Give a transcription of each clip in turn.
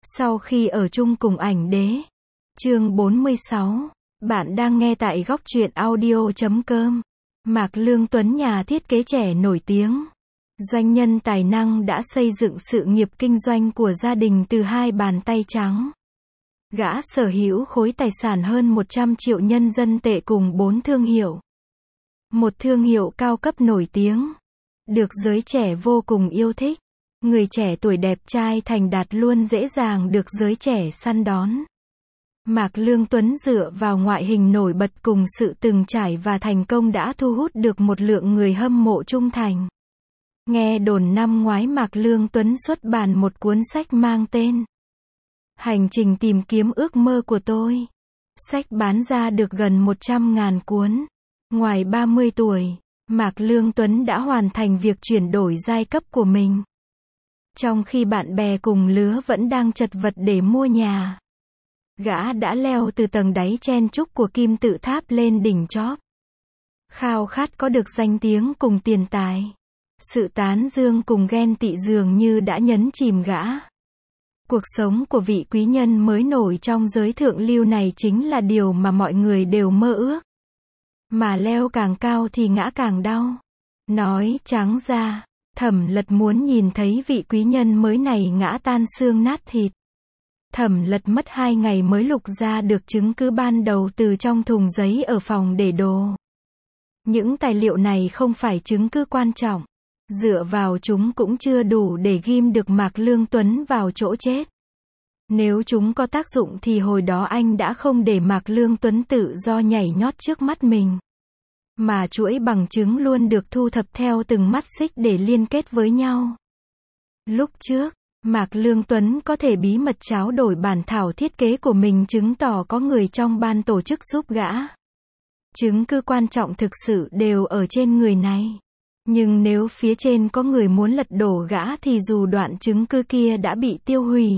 Sau khi ở chung cùng ảnh đế. Chương 46. Bạn đang nghe tại góc truyện audio.com. Mạc Lương Tuấn, nhà thiết kế trẻ nổi tiếng, doanh nhân tài năng đã xây dựng sự nghiệp kinh doanh của gia đình từ hai bàn tay trắng. Gã sở hữu khối tài sản hơn 100 triệu nhân dân tệ cùng 4 thương hiệu. Một thương hiệu cao cấp nổi tiếng, được giới trẻ vô cùng yêu thích. Người trẻ tuổi đẹp trai thành đạt luôn dễ dàng được giới trẻ săn đón. Mạc Lương Tuấn dựa vào ngoại hình nổi bật cùng sự từng trải và thành công đã thu hút được một lượng người hâm mộ trung thành. Nghe đồn năm ngoái Mạc Lương Tuấn xuất bản một cuốn sách mang tên Hành trình tìm kiếm ước mơ của tôi. Sách bán ra được gần 100.000 cuốn. Ngoài 30 tuổi, Mạc Lương Tuấn đã hoàn thành việc chuyển đổi giai cấp của mình. Trong khi bạn bè cùng lứa vẫn đang chật vật để mua nhà, gã đã leo từ tầng đáy chen chúc của kim tự tháp lên đỉnh chóp. Khao khát có được danh tiếng cùng tiền tài, sự tán dương cùng ghen tị dường như đã nhấn chìm gã. Cuộc sống của vị quý nhân mới nổi trong giới thượng lưu này chính là điều mà mọi người đều mơ ước. Mà leo càng cao thì ngã càng đau. Nói trắng ra, Thẩm Lật muốn nhìn thấy vị quý nhân mới này ngã tan xương nát thịt. Thẩm Lật mất 2 ngày mới lục ra được chứng cứ ban đầu từ trong thùng giấy ở phòng để đồ. Những tài liệu này không phải chứng cứ quan trọng. Dựa vào chúng cũng chưa đủ để ghim được Mạc Lương Tuấn vào chỗ chết. Nếu chúng có tác dụng thì hồi đó anh đã không để Mạc Lương Tuấn tự do nhảy nhót trước mắt mình. Mà chuỗi bằng chứng luôn được thu thập theo từng mắt xích để liên kết với nhau. Lúc trước, Mạc Lương Tuấn có thể bí mật tráo đổi bản thảo thiết kế của mình, chứng tỏ có người trong ban tổ chức giúp gã. Chứng cứ quan trọng thực sự đều ở trên người này. Nhưng nếu phía trên có người muốn lật đổ gã thì dù đoạn chứng cứ kia đã bị tiêu hủy,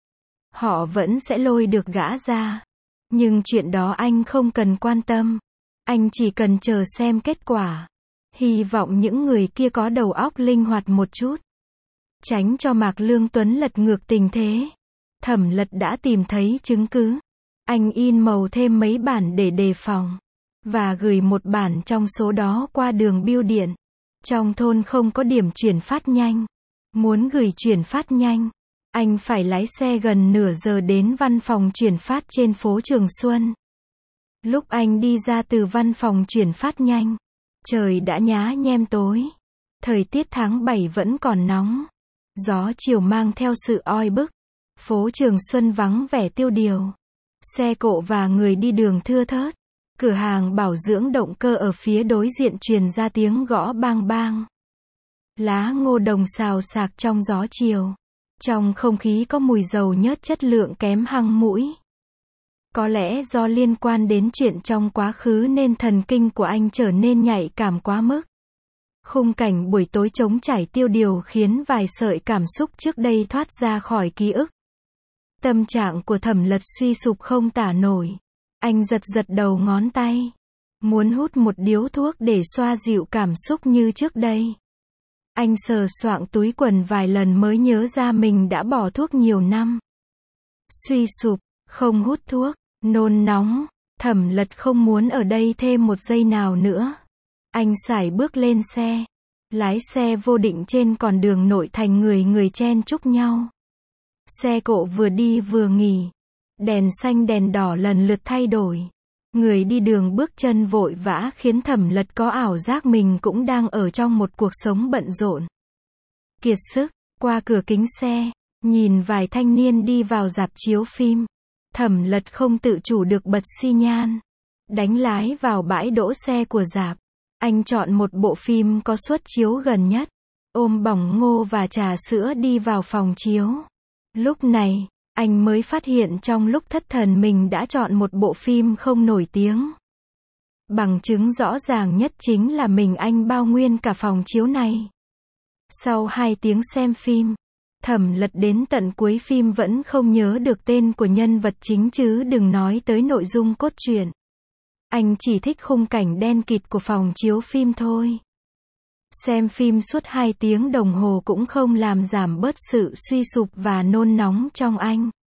họ vẫn sẽ lôi được gã ra. Nhưng chuyện đó anh không cần quan tâm. Anh chỉ cần chờ xem kết quả. Hy vọng những người kia có đầu óc linh hoạt một chút, tránh cho Mạc Lương Tuấn lật ngược tình thế. Thẩm Lật đã tìm thấy chứng cứ. Anh in màu thêm mấy bản để đề phòng, và gửi một bản trong số đó qua đường bưu điện. Trong thôn không có điểm chuyển phát nhanh. Muốn gửi chuyển phát nhanh, anh phải lái xe gần nửa giờ đến văn phòng chuyển phát trên phố Trường Xuân. Lúc anh đi ra từ văn phòng chuyển phát nhanh, trời đã nhá nhem tối. Thời tiết tháng 7 vẫn còn nóng. Gió chiều mang theo sự oi bức. Phố Trường Xuân vắng vẻ tiêu điều. Xe cộ và người đi đường thưa thớt. Cửa hàng bảo dưỡng động cơ ở phía đối diện truyền ra tiếng gõ bang bang. Lá ngô đồng xào xạc trong gió chiều. Trong không khí có mùi dầu nhớt chất lượng kém hăng mũi. Có lẽ do liên quan đến chuyện trong quá khứ nên thần kinh của anh trở nên nhạy cảm quá mức. Khung cảnh buổi tối trống trải tiêu điều khiến vài sợi cảm xúc trước đây thoát ra khỏi ký ức. Tâm trạng của Thẩm Lật suy sụp không tả nổi. Anh giật giật đầu ngón tay, muốn hút một điếu thuốc để xoa dịu cảm xúc như trước đây. Anh sờ soạng túi quần vài lần mới nhớ ra mình đã bỏ thuốc nhiều năm. Suy sụp, không hút thuốc, nôn nóng, Thẩm Lật không muốn ở đây thêm một giây nào nữa. Anh sải bước lên xe, lái xe vô định trên con đường nội thành, người chen chúc nhau. Xe cộ vừa đi vừa nghỉ. Đèn xanh đèn đỏ lần lượt thay đổi. Người đi đường bước chân vội vã khiến Thẩm Lật có ảo giác mình cũng đang ở trong một cuộc sống bận rộn. Kiệt sức, qua cửa kính xe, nhìn vài thanh niên đi vào rạp chiếu phim. Thẩm Lật không tự chủ được bật xi nhan. Đánh lái vào bãi đỗ xe của rạp. Anh chọn một bộ phim có suất chiếu gần nhất. Ôm bỏng ngô và trà sữa đi vào phòng chiếu. Lúc này, anh mới phát hiện trong lúc thất thần mình đã chọn một bộ phim không nổi tiếng. Bằng chứng rõ ràng nhất chính là anh bao nguyên cả phòng chiếu này. Sau 2 tiếng xem phim, Thẩm Lật đến tận cuối phim vẫn không nhớ được tên của nhân vật chính, chứ đừng nói tới nội dung cốt truyện. Anh chỉ thích khung cảnh đen kịt của phòng chiếu phim thôi. Xem phim suốt 2 tiếng đồng hồ cũng không làm giảm bớt sự suy sụp và nôn nóng trong anh.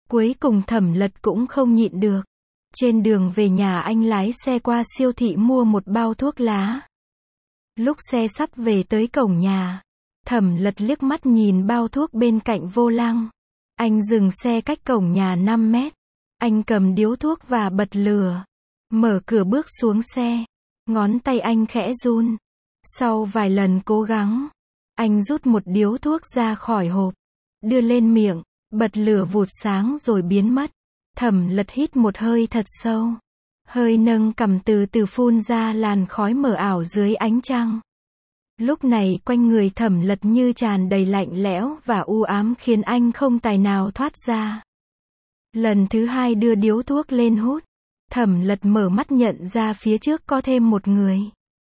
Cuối cùng Thẩm Lật cũng không nhịn được. Trên đường về nhà anh lái xe qua siêu thị mua một bao thuốc lá. Lúc xe sắp về tới cổng nhà, Thẩm Lật liếc mắt nhìn bao thuốc bên cạnh vô lăng. Anh dừng xe cách cổng nhà 5 mét. Anh cầm điếu thuốc và bật lửa. Mở cửa bước xuống xe. Ngón tay anh khẽ run. Sau vài lần cố gắng, anh rút một điếu thuốc ra khỏi hộp. Đưa lên miệng, bật lửa vụt sáng rồi biến mất. Thẩm Lật hít một hơi thật sâu. Hơi nâng cằm từ từ phun ra làn khói mờ ảo dưới ánh trăng. Lúc này quanh người Thẩm Lật như tràn đầy lạnh lẽo và u ám khiến anh không tài nào thoát ra. Lần thứ hai đưa điếu thuốc lên hút, Thẩm Lật mở mắt nhận ra phía trước có thêm một người.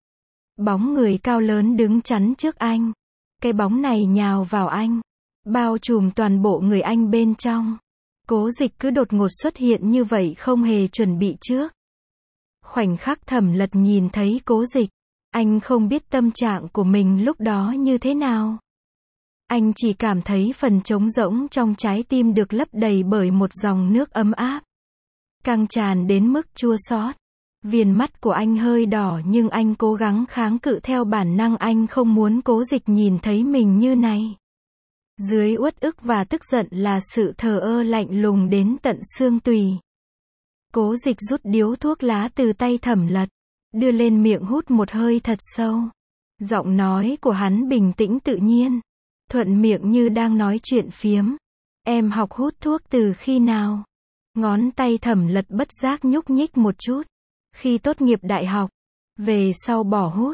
Bóng người cao lớn đứng chắn trước anh. Cái bóng này nhào vào anh, bao trùm toàn bộ người anh bên trong. Cố Dịch cứ đột ngột xuất hiện như vậy không hề chuẩn bị trước. Khoảnh khắc Thẩm Lật nhìn thấy Cố Dịch, anh không biết tâm trạng của mình lúc đó như thế nào. Anh chỉ cảm thấy phần trống rỗng trong trái tim được lấp đầy bởi một dòng nước ấm áp. Căng tràn đến mức chua xót. Viền mắt của anh hơi đỏ nhưng anh cố gắng kháng cự theo bản năng, anh không muốn Cố Dịch nhìn thấy mình như này. Dưới uất ức và tức giận là sự thờ ơ lạnh lùng đến tận xương tủy. Cố Dịch rút điếu thuốc lá từ tay Thẩm Lật, đưa lên miệng hút một hơi thật sâu. Giọng nói của hắn bình tĩnh tự nhiên, thuận miệng như đang nói chuyện phiếm. Em học hút thuốc từ khi nào? Ngón tay Thẩm Lật bất giác nhúc nhích một chút. Khi tốt nghiệp đại học, về sau bỏ hút.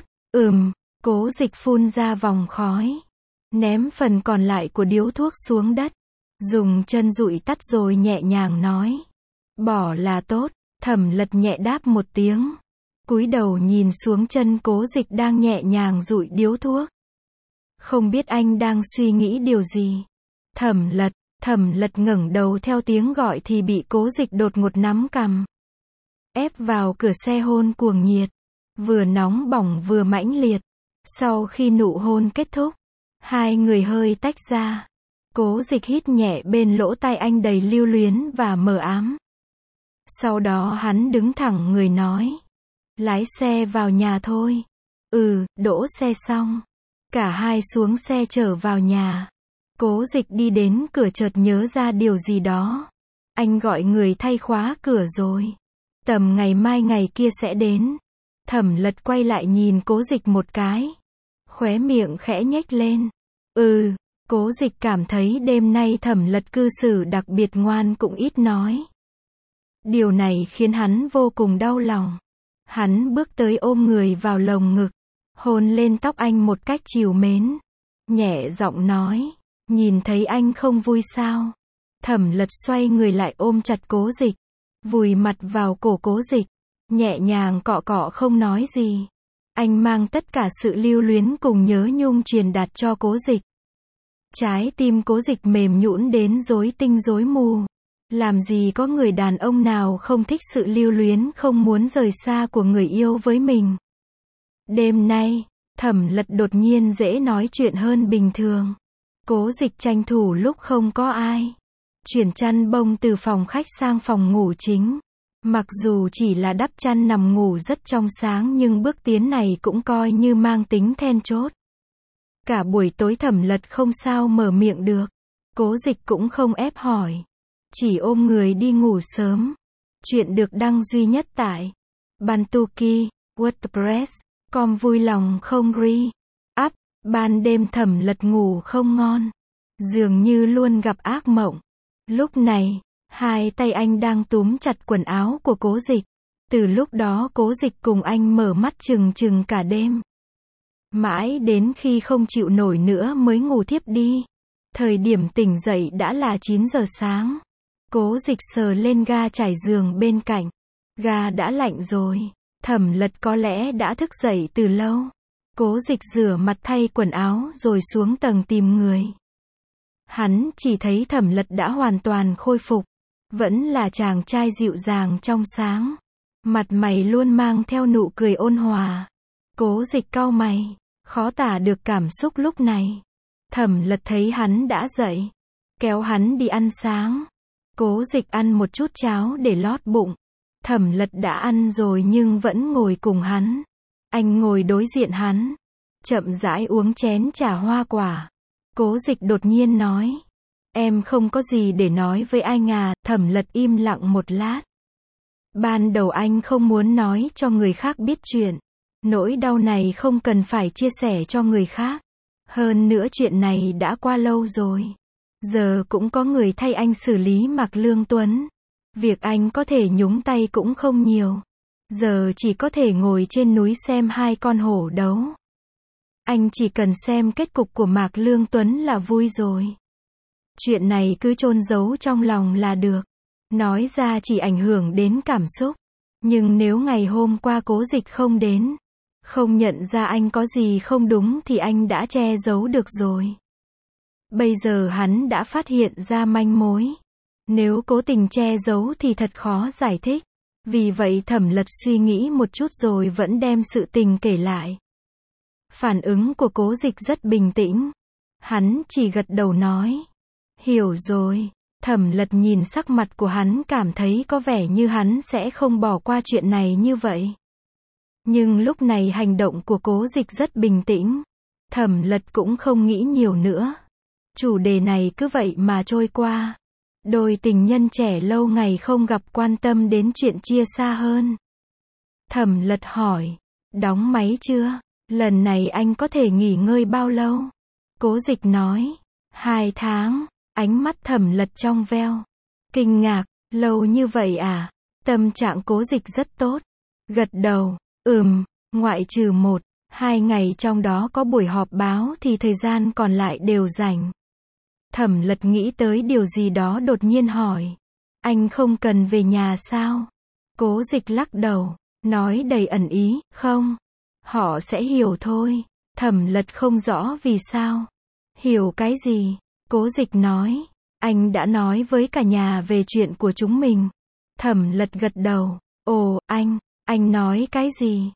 Cố Dịch phun ra vòng khói, ném phần còn lại của điếu thuốc xuống đất, dùng chân dụi tắt rồi nhẹ nhàng nói. Bỏ là tốt. Thẩm Lật nhẹ đáp một tiếng, cúi đầu nhìn xuống chân Cố Dịch đang nhẹ nhàng dụi điếu thuốc. Không biết anh đang suy nghĩ điều gì. Thẩm Lật ngẩng đầu theo tiếng gọi thì bị Cố Dịch đột ngột nắm cằm, ép vào cửa xe hôn cuồng nhiệt, vừa nóng bỏng vừa mãnh liệt. Sau khi nụ hôn kết thúc, hai người hơi tách ra. Cố Dịch hít nhẹ bên lỗ tai anh đầy lưu luyến và mờ ám. Sau đó hắn đứng thẳng người nói. Lái xe vào nhà thôi. Đỗ xe xong. Cả hai xuống xe trở vào nhà. Cố Dịch đi đến cửa chợt nhớ ra điều gì đó. Anh gọi người thay khóa cửa rồi. Tầm ngày mai ngày kia sẽ đến. Thẩm Lật quay lại nhìn Cố Dịch một cái. Khóe miệng khẽ nhếch lên. Cố Dịch cảm thấy đêm nay Thẩm Lật cư xử đặc biệt ngoan cũng ít nói. Điều này khiến hắn vô cùng đau lòng. Hắn bước tới ôm người vào lồng ngực, hôn lên tóc anh một cách trìu mến. Nhẹ giọng nói, nhìn thấy anh không vui sao? Thẩm Lật xoay người lại ôm chặt Cố Dịch, vùi mặt vào cổ Cố Dịch, nhẹ nhàng cọ cọ không nói gì. Anh mang tất cả sự lưu luyến cùng nhớ nhung truyền đạt cho Cố Dịch. Trái tim Cố Dịch mềm nhũn đến rối tinh rối mù. Làm gì có người đàn ông nào không thích sự lưu luyến, không muốn rời xa của người yêu với mình. Đêm nay, Thẩm Lật đột nhiên dễ nói chuyện hơn bình thường. Cố Dịch tranh thủ lúc không có ai, chuyển chăn bông từ phòng khách sang phòng ngủ chính. Mặc dù chỉ là đắp chăn nằm ngủ rất trong sáng nhưng bước tiến này cũng coi như mang tính then chốt. Cả buổi tối Thẩm Lật không sao mở miệng được. Cố Dịch cũng không ép hỏi, chỉ ôm người đi ngủ sớm. Chuyện được đăng duy nhất tại Bantuki, WordPress.com. Vui lòng không re-up. Ban đêm Thẩm Lật ngủ không ngon, dường như luôn gặp ác mộng. Lúc này, hai tay anh đang túm chặt quần áo của Cố Dịch. Từ lúc đó Cố Dịch cùng anh mở mắt trừng trừng cả đêm. Mãi đến khi không chịu nổi nữa mới ngủ thiếp đi. Thời điểm tỉnh dậy đã là 9 giờ sáng. Cố Dịch sờ lên ga trải giường bên cạnh. Ga đã lạnh rồi. Thẩm Lật có lẽ đã thức dậy từ lâu. Cố Dịch rửa mặt thay quần áo rồi xuống tầng tìm người. Hắn chỉ thấy Thẩm Lật đã hoàn toàn khôi phục. Vẫn là chàng trai dịu dàng trong sáng. Mặt mày luôn mang theo nụ cười ôn hòa. Cố Dịch cau mày, khó tả được cảm xúc lúc này. Thẩm Lật thấy hắn đã dậy, kéo hắn đi ăn sáng. Cố Dịch ăn một chút cháo để lót bụng. Thẩm Lật đã ăn rồi nhưng vẫn ngồi cùng hắn. Anh ngồi đối diện hắn, chậm rãi uống chén trà hoa quả. Cố Dịch đột nhiên nói, em không có gì để nói với anh à? Thẩm Lật im lặng một lát. Ban đầu anh không muốn nói cho người khác biết chuyện. Nỗi đau này không cần phải chia sẻ cho người khác. Hơn nữa chuyện này đã qua lâu rồi. Giờ cũng có người thay anh xử lý Mạc Lương Tuấn. Việc anh có thể nhúng tay cũng không nhiều. Giờ chỉ có thể ngồi trên núi xem hai con hổ đấu. Anh chỉ cần xem kết cục của Mạc Lương Tuấn là vui rồi. Chuyện này cứ chôn giấu trong lòng là được. Nói ra chỉ ảnh hưởng đến cảm xúc. Nhưng nếu ngày hôm qua Cố Dịch không đến, không nhận ra anh có gì không đúng thì anh đã che giấu được rồi. Bây giờ hắn đã phát hiện ra manh mối. Nếu cố tình che giấu thì thật khó giải thích. Vì vậy Thẩm Lật suy nghĩ một chút rồi vẫn đem sự tình kể lại. Phản ứng của Cố Dịch rất bình tĩnh. Hắn chỉ gật đầu nói, hiểu rồi. Thẩm Lật nhìn sắc mặt của hắn cảm thấy có vẻ như hắn sẽ không bỏ qua chuyện này như vậy. Nhưng lúc này hành động của Cố Dịch rất bình tĩnh. Thẩm Lật cũng không nghĩ nhiều nữa. Chủ đề này cứ vậy mà trôi qua. Đôi tình nhân trẻ lâu ngày không gặp quan tâm đến chuyện chia xa hơn. Thẩm Lật hỏi, đóng máy chưa? Lần này anh có thể nghỉ ngơi bao lâu? Cố Dịch nói, 2 tháng. Ánh mắt Thẩm Lật trong veo. Kinh ngạc, lâu như vậy à? Tâm trạng Cố Dịch rất tốt. Gật đầu, ngoại trừ 1-2 ngày trong đó có buổi họp báo thì thời gian còn lại đều rảnh. Thẩm Lật nghĩ tới điều gì đó đột nhiên hỏi, anh không cần về nhà sao? Cố Dịch lắc đầu, nói đầy ẩn ý, không. Họ sẽ hiểu thôi. Thẩm Lật không rõ vì sao. Hiểu cái gì? Cố Dịch nói, anh đã nói với cả nhà về chuyện của chúng mình. Thẩm Lật gật đầu, ồ, anh nói cái gì?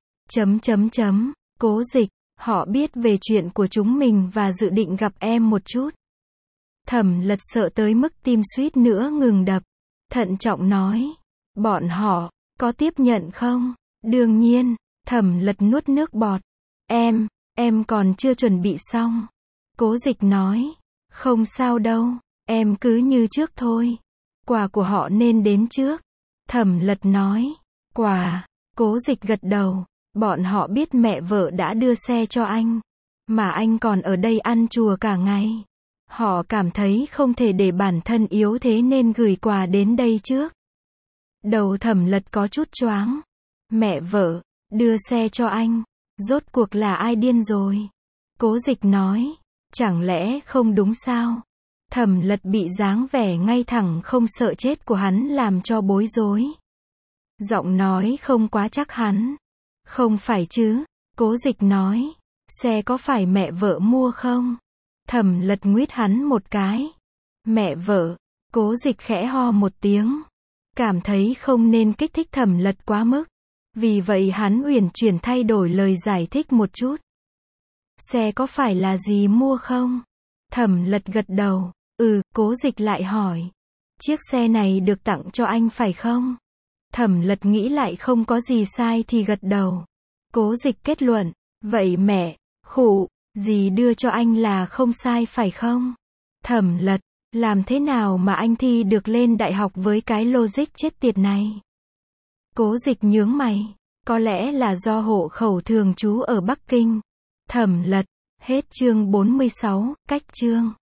Cố Dịch, họ biết về chuyện của chúng mình và dự định gặp em một chút. Thẩm Lật sợ tới mức tim suýt nữa ngừng đập. Thận trọng nói, bọn họ có tiếp nhận không? Đương nhiên. Thẩm Lật nuốt nước bọt. Em còn chưa chuẩn bị xong. Cố Dịch nói, không sao đâu, em cứ như trước thôi. Quà của họ nên đến trước. Thẩm Lật nói, quà. Cố Dịch gật đầu, bọn họ biết mẹ vợ đã đưa xe cho anh, mà anh còn ở đây ăn chùa cả ngày. Họ cảm thấy không thể để bản thân yếu thế nên gửi quà đến đây trước. Đầu Thẩm Lật có chút choáng. Mẹ vợ đưa xe cho anh, rốt cuộc là ai điên rồi? Cố Dịch nói, chẳng lẽ không đúng sao? Thẩm Lật bị dáng vẻ ngay thẳng không sợ chết của hắn làm cho bối rối. Giọng nói không quá chắc hắn. Không phải chứ? Cố Dịch nói, xe có phải mẹ vợ mua không? Thẩm Lật nguyết hắn một cái. Mẹ vợ. Cố Dịch khẽ ho một tiếng. Cảm thấy không nên kích thích Thẩm Lật quá mức. Vì vậy hắn uyển chuyển thay đổi lời giải thích một chút. Xe có phải là gì mua không? Thẩm Lật gật đầu. Cố Dịch lại hỏi. Chiếc xe này được tặng cho anh phải không? Thẩm Lật nghĩ lại không có gì sai thì gật đầu. Cố Dịch kết luận. Vậy mẹ, dì đưa cho anh là không sai phải không? Thẩm Lật, làm thế nào mà anh thi được lên đại học với cái logic chết tiệt này? Cố Dịch nhướng mày. Có lẽ là do hộ khẩu thường trú ở Bắc Kinh. Thẩm Lật, hết chương 46, cách chương.